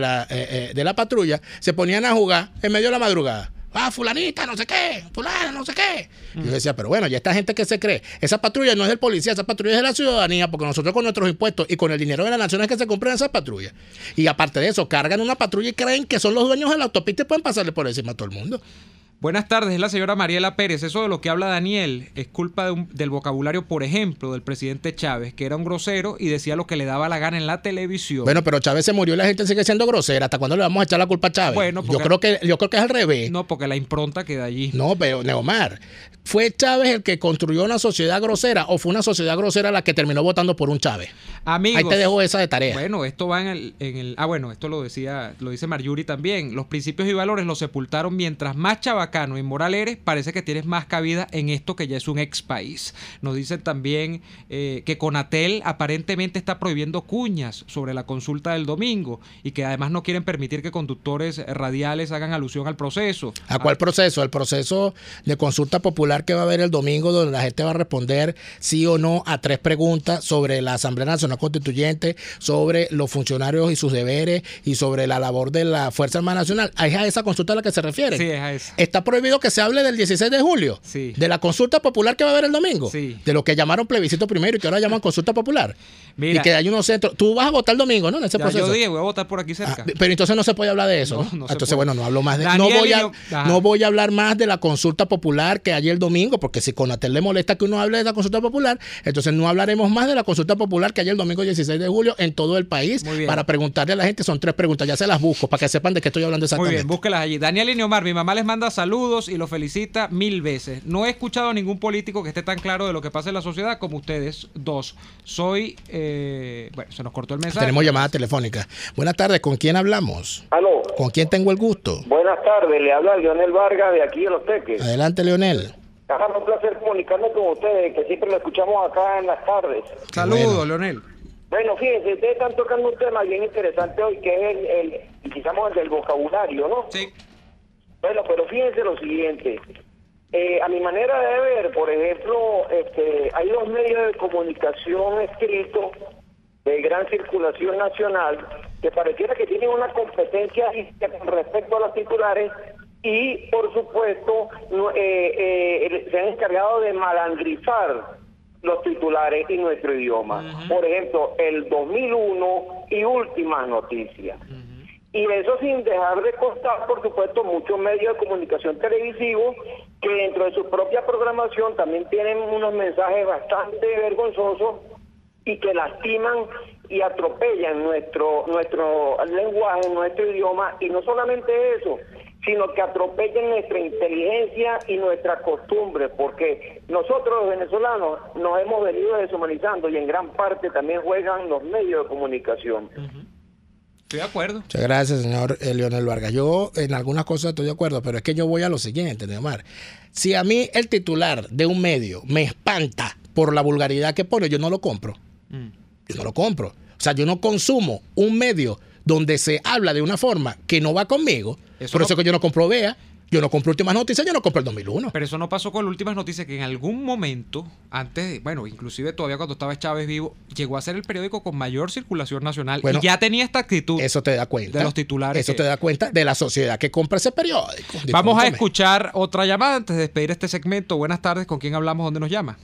de la patrulla se ponían a jugar en medio de la madrugada. Fulanita, no sé qué, fulana, no sé qué. Y yo decía, pero bueno, ya esta gente que se cree, esa patrulla no es del policía, esa patrulla es de la ciudadanía, porque nosotros con nuestros impuestos y con el dinero de la nación es que se compran esas patrullas. Y aparte de eso, cargan una patrulla y creen que son los dueños de la autopista y pueden pasarle por encima a todo el mundo. Buenas tardes, es la señora Mariela Pérez. Eso de lo que habla Daniel es culpa del vocabulario, por ejemplo, del presidente Chávez, que era un grosero y decía lo que le daba la gana en la televisión. Bueno, pero Chávez se murió y la gente sigue siendo grosera. ¿Hasta cuándo le vamos a echar la culpa a Chávez? Bueno, yo creo que es al revés. No, porque la impronta queda allí. No, pero Neomar, ¿fue Chávez el que construyó una sociedad grosera o fue una sociedad grosera la que terminó votando por un Chávez? Amigos, ahí te dejo esa de tarea. Bueno, esto va bueno, esto lo dice Marjorie también. Los principios y valores los sepultaron. Mientras más chabacano y moral eres, parece que tienes más cabida en esto que ya es un ex país. Nos dicen también que Conatel aparentemente está prohibiendo cuñas sobre la consulta del domingo y que además no quieren permitir que conductores radiales hagan alusión al proceso. ¿A cuál proceso? El proceso de consulta popular que va a haber el domingo, donde la gente va a responder sí o no a 3 preguntas sobre la Asamblea Nacional Constituyente, sobre los funcionarios y sus deberes y sobre la labor de la Fuerza Armada Nacional. ¿Es a esa consulta a la que se refiere? Sí, es a esa. Está prohibido que se hable del 16 de julio, sí, de la consulta popular que va a haber el domingo, sí, de lo que llamaron plebiscito primero y que ahora llaman consulta popular. Mira, y que hay unos centros. Tú vas a votar el domingo, ¿no? En ese proceso. Yo dije, voy a votar por aquí cerca. Pero entonces no se puede hablar de eso. No entonces, bueno, no hablo más de Daniel, no voy a hablar más de la consulta popular que hay el domingo, porque si Conatel le molesta que uno hable de la consulta popular, entonces no hablaremos más de la consulta popular que hay el domingo 16 de julio en todo el país para preguntarle a la gente. Son 3 preguntas, ya se las busco para que sepan de qué estoy hablando exactamente. Muy bien, búsquelas allí. Daniel y Neomar, mi mamá les manda saludos y los felicita 1000 veces. No he escuchado a ningún político que esté tan claro de lo que pasa en la sociedad como ustedes dos. Soy, bueno, se nos cortó el mensaje. Tenemos llamada telefónica. Buenas tardes, ¿con quién hablamos? Aló. ¿Con quién tengo el gusto? Buenas tardes, le habla Leonel Vargas de aquí de Los Teques. Adelante, Leonel. Un placer comunicarme con ustedes, que siempre lo escuchamos acá en las tardes. Saludos, bueno. Leonel. Bueno, fíjense, ustedes están tocando un tema bien interesante hoy, que es quizás el del vocabulario, ¿no? Sí. Bueno, pero fíjense lo siguiente. A mi manera de ver, por ejemplo, hay 2 medios de comunicación escritos de gran circulación nacional que pareciera que tienen una competencia con respecto a los titulares y, por supuesto, se han encargado de malandrizar los titulares y nuestro idioma. Por ejemplo, el 2001 y Últimas Noticias. Y eso sin dejar de constar, por supuesto, muchos medios de comunicación televisivos que dentro de su propia programación también tienen unos mensajes bastante vergonzosos y que lastiman y atropellan nuestro lenguaje, nuestro idioma, y no solamente eso, sino que atropellan nuestra inteligencia y nuestra costumbre, porque nosotros los venezolanos nos hemos venido deshumanizando y en gran parte también juegan los medios de comunicación. Estoy de acuerdo. Muchas gracias, señor Leonel Vargas. Yo en algunas cosas estoy de acuerdo, pero es que yo voy a lo siguiente, Neomar. Si a mí el titular de un medio me espanta por la vulgaridad que pone, yo no lo compro. Yo no lo compro. O sea, yo no consumo un medio donde se habla de una forma que no va conmigo. Por eso que yo no compro Vea, yo no compro Últimas Noticias, yo no compro el 2001. Pero eso no pasó con Últimas Noticias, que en algún momento, antes, bueno, inclusive todavía cuando estaba Chávez vivo, llegó a ser el periódico con mayor circulación nacional, y ya tenía esta actitud. Eso te da cuenta. De los titulares. Eso te da cuenta de la sociedad que compra ese periódico. Vamos a escuchar otra llamada antes de despedir este segmento. Buenas tardes, ¿con quién hablamos? ¿Dónde nos llama?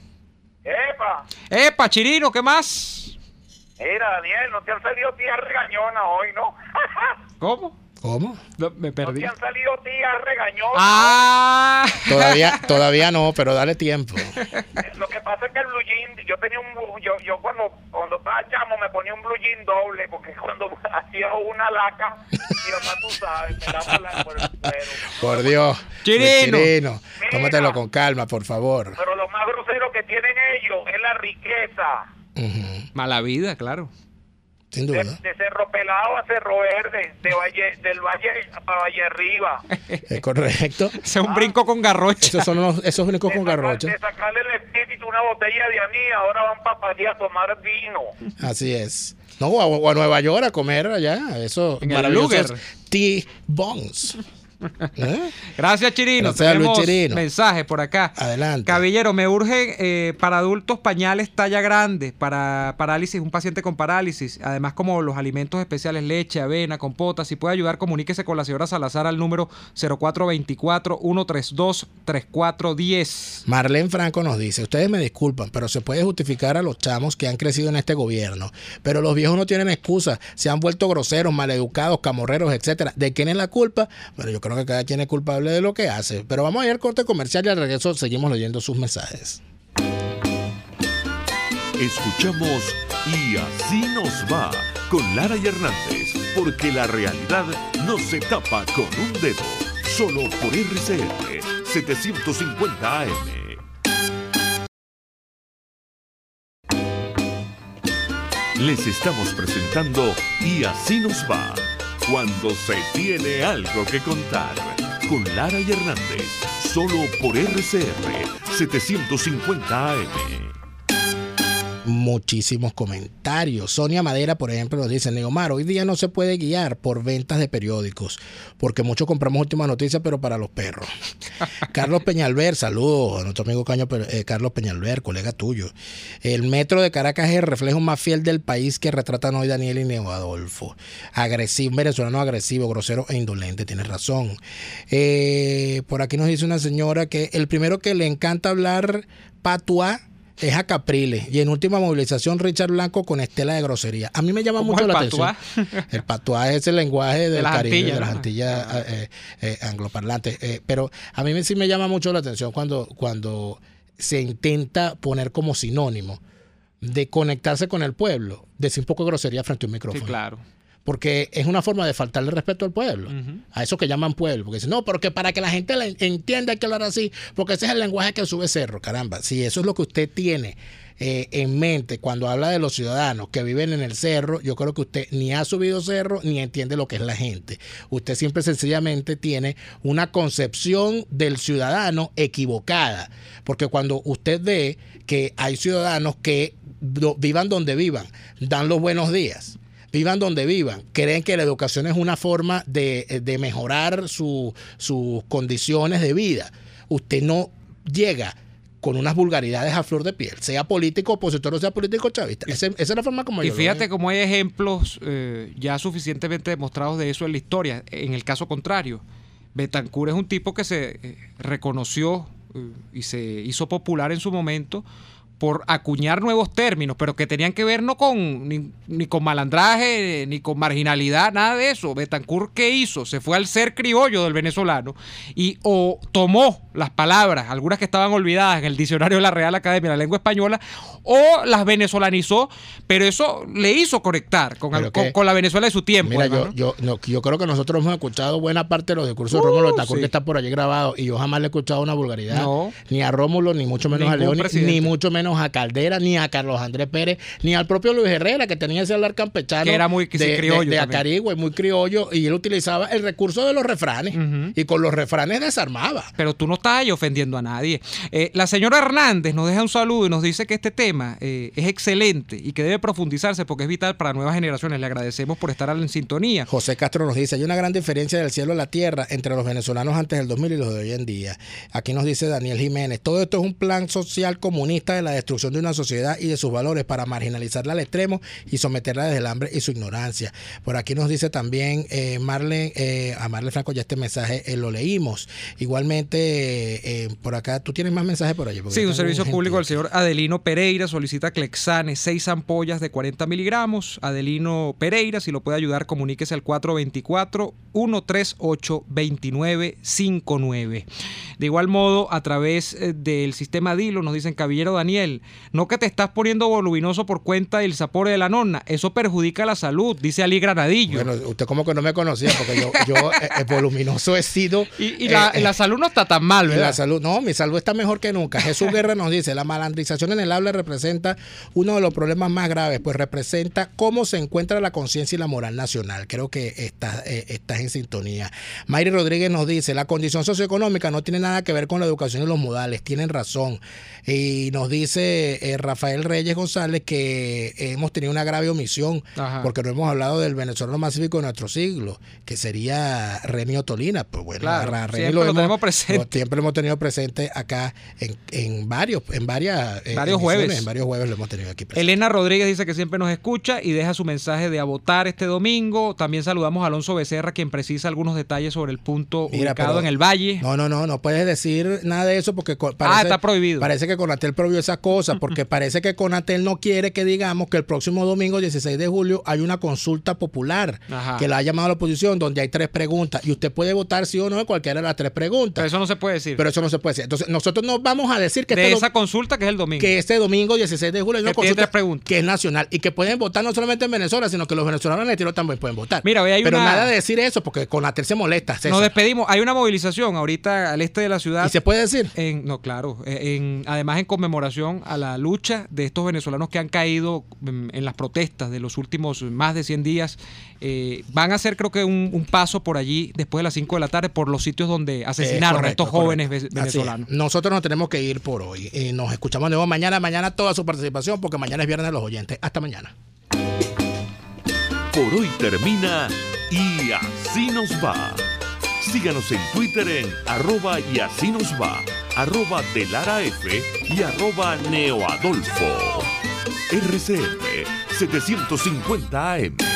¡Epa, Chirino! ¿Qué más? Mira, Daniel, no te han salido tías regañonas hoy, ¿no? ¿Cómo? No, me perdí. No te han salido tías regañonas. Todavía no, pero dale tiempo. Lo que pasa es que el Blue Jean, yo tenía un yo cuando estaba chamo me ponía un blue jean doble, porque cuando hacía una laca, mi mamá, tú sabes, me daba por el cuero. Por Dios. Chirino. Chirino, tómatelo con calma, por favor. Pero lo más grosero que tienen ellos es la riqueza. Mala vida, claro. Sin De duda. Cerro Pelado a Cerro Verde, del Valle para Valle Arriba. Es correcto. Ese es un brinco con garrocha. Esos únicos con garrocha. De sacarle el espíritu una botella de anís, ahora van para allá a tomar vino. Así es. No, o a Nueva York a comer allá. Eso, En el maravillosos Luger. T-Bones. Gracias, Chirino. Gracias, Luis Tenemos Chirino. mensajes por acá. Adelante. Caballero, me urge para adultos pañales talla grande, para parálisis, un paciente con parálisis, además como los alimentos especiales, leche, avena, compota. Si puede ayudar, comuníquese con la señora Salazar al número 0424-132-3410. Marlene Franco nos dice, ustedes me disculpan, pero se puede justificar a los chamos que han crecido en este gobierno, pero los viejos no tienen excusa, se han vuelto groseros, maleducados, camorreros, etcétera. ¿De quién es la culpa? Bueno, yo creo que cada quien es culpable de lo que hace, pero vamos a ir al corte comercial y al regreso seguimos leyendo sus mensajes. Escuchamos Y así nos va con Lara y Hernández, porque la realidad no se tapa con un dedo, solo por RCR 750 AM. Les estamos presentando Y así nos va, cuando se tiene algo que contar, con Lara y Hernández, solo por RCR 750 AM. Muchísimos comentarios. Sonia Madera, por ejemplo, nos dice, Neomar, hoy día no se puede guiar por ventas de periódicos, porque muchos compramos últimas noticias, pero para los perros. Carlos Peñalver, saludos a nuestro amigo Carlos Peñalver, colega tuyo. El metro de Caracas es el reflejo más fiel del país que retratan hoy Daniel y Neo Adolfo. Agresivo, venezolano agresivo, grosero e indolente, tienes razón. Por aquí nos dice una señora que el primero que le encanta hablar patuá es a Capriles, y en última movilización Richard Blanco con estela de grosería. A mí me llama mucho la atención. El patuá es el lenguaje del Caribe, de las Antillas angloparlantes. Pero a mí sí me llama mucho la atención cuando se intenta poner como sinónimo de conectarse con el pueblo, decir un poco de grosería frente a un micrófono. Sí, claro. Porque es una forma de faltarle respeto al pueblo, a eso que llaman pueblo. Porque dicen, no, porque para que la gente entienda hay que hablar así, porque ese es el lenguaje que sube cerro. Caramba, si eso es lo que usted tiene en mente cuando habla de los ciudadanos que viven en el cerro, yo creo que usted ni ha subido cerro ni entiende lo que es la gente. Usted siempre sencillamente tiene una concepción del ciudadano equivocada, porque cuando usted ve que hay ciudadanos que vivan donde vivan, dan los buenos días, vivan donde vivan, creen que la educación es una forma de mejorar sus condiciones de vida. Usted no llega con unas vulgaridades a flor de piel, sea político opositor o sea político chavista. Esa es la forma como yo lo veo. Y fíjate cómo hay ejemplos ya suficientemente demostrados de eso en la historia. En el caso contrario, Betancur es un tipo que se reconoció y se hizo popular en su momento por acuñar nuevos términos, pero que tenían que ver no con ni con malandraje, ni con marginalidad, nada de eso. Betancur, ¿qué hizo? Se fue al ser criollo del venezolano y o tomó las palabras, algunas que estaban olvidadas en el diccionario de la Real Academia de la Lengua Española, o las venezolanizó, pero eso le hizo conectar con la Venezuela de su tiempo. Mira, yo creo que nosotros hemos escuchado buena parte de los discursos de Rómulo Betancourt, que está por allí grabado, y yo jamás le he escuchado una vulgaridad, ni a Rómulo, ni mucho menos a León, ni mucho menos a Caldera, ni a Carlos Andrés Pérez, ni al propio Luis Herrera, que tenía ese hablar campechano, que era muy criollo de Acarigua, muy criollo, y él utilizaba el recurso de los refranes, y con los refranes desarmaba. Pero tú no estás ahí ofendiendo a nadie. La señora Hernández nos deja un saludo y nos dice que este tema es excelente y que debe profundizarse porque es vital para nuevas generaciones. Le agradecemos por estar en sintonía. José Castro nos dice, hay una gran diferencia del cielo a la tierra entre los venezolanos antes del 2000 y los de hoy en día. Aquí nos dice Daniel Jiménez, todo esto es un plan social comunista de la destrucción de una sociedad y de sus valores para marginalizarla al extremo y someterla desde el hambre y su ignorancia. Por aquí nos dice también a Marlene Franco, ya este mensaje lo leímos. Igualmente, por acá, ¿tú tienes más mensajes por allí? Sí, un servicio público del señor Adelino Pereira solicita Clexane, 6 ampollas de 40 miligramos. Adelino Pereira, si lo puede ayudar, comuníquese al 424-138-2959. De igual modo, a través del sistema Dilo, nos dicen, Caballero Daniel, Daniel. No que te estás poniendo voluminoso por cuenta del sapore de la nonna. Eso perjudica la salud, dice Ali Granadillo. Bueno, usted como que no me conocía, porque yo voluminoso he sido. Y la salud no está tan mal, ¿verdad? La salud, no, mi salud está mejor que nunca. Jesús Guerra nos dice, la malandrización en el habla representa uno de los problemas más graves, pues representa cómo se encuentra la conciencia y la moral nacional. Creo que estás en sintonía. Mayri Rodríguez nos dice, la condición socioeconómica no tiene nada que ver con la educación y los modales. Tienen razón. Y nos dice Rafael Reyes González que hemos tenido una grave omisión. Ajá. Porque no hemos hablado del venezolano más cívico de nuestro siglo, que sería Remy Otolina. Pues bueno, claro, siempre lo tenemos presente. Siempre lo hemos tenido presente acá en varios jueves. En varios jueves lo hemos tenido aquí presente. Elena Rodríguez dice que siempre nos escucha y deja su mensaje de a votar este domingo. También saludamos a Alonso Becerra, quien precisa algunos detalles sobre el punto ubicado en el Valle. No puedes decir nada de eso porque parece, está prohibido. Parece que Conatel prohibió esas cosas, porque parece que Conatel no quiere que digamos que el próximo domingo 16 de julio hay una consulta popular. Ajá. Que la ha llamado a la oposición, donde hay 3 preguntas y usted puede votar sí o no en cualquiera de las 3 preguntas. Pero eso no se puede decir. Entonces nosotros no vamos a decir que esa consulta que es el domingo. Que este domingo 16 de julio hay una consulta 3 preguntas. Que es nacional y que pueden votar no solamente en Venezuela, sino que los venezolanos en el exterior también pueden votar. Mira, hoy hay Pero nada de decir eso, porque Conatel se molesta. César. Nos despedimos. Hay una movilización ahorita al este de la ciudad. ¿Y se puede decir? Además en conmemoración a la lucha de estos venezolanos que han caído en las protestas de los últimos más de 100 días. Van a hacer creo que un paso por allí después de las 5 de la tarde por los sitios donde asesinaron a estos jóvenes venezolanos. Nosotros nos tenemos que ir por hoy. Nos escuchamos de nuevo mañana. Mañana toda su participación, porque mañana es viernes de los oyentes. Hasta mañana. Por hoy termina Y Así Nos Va. Síganos en Twitter en @YASÍNOSVA, @DeLaraF y @NeoAdolfo. RCF 750 AM.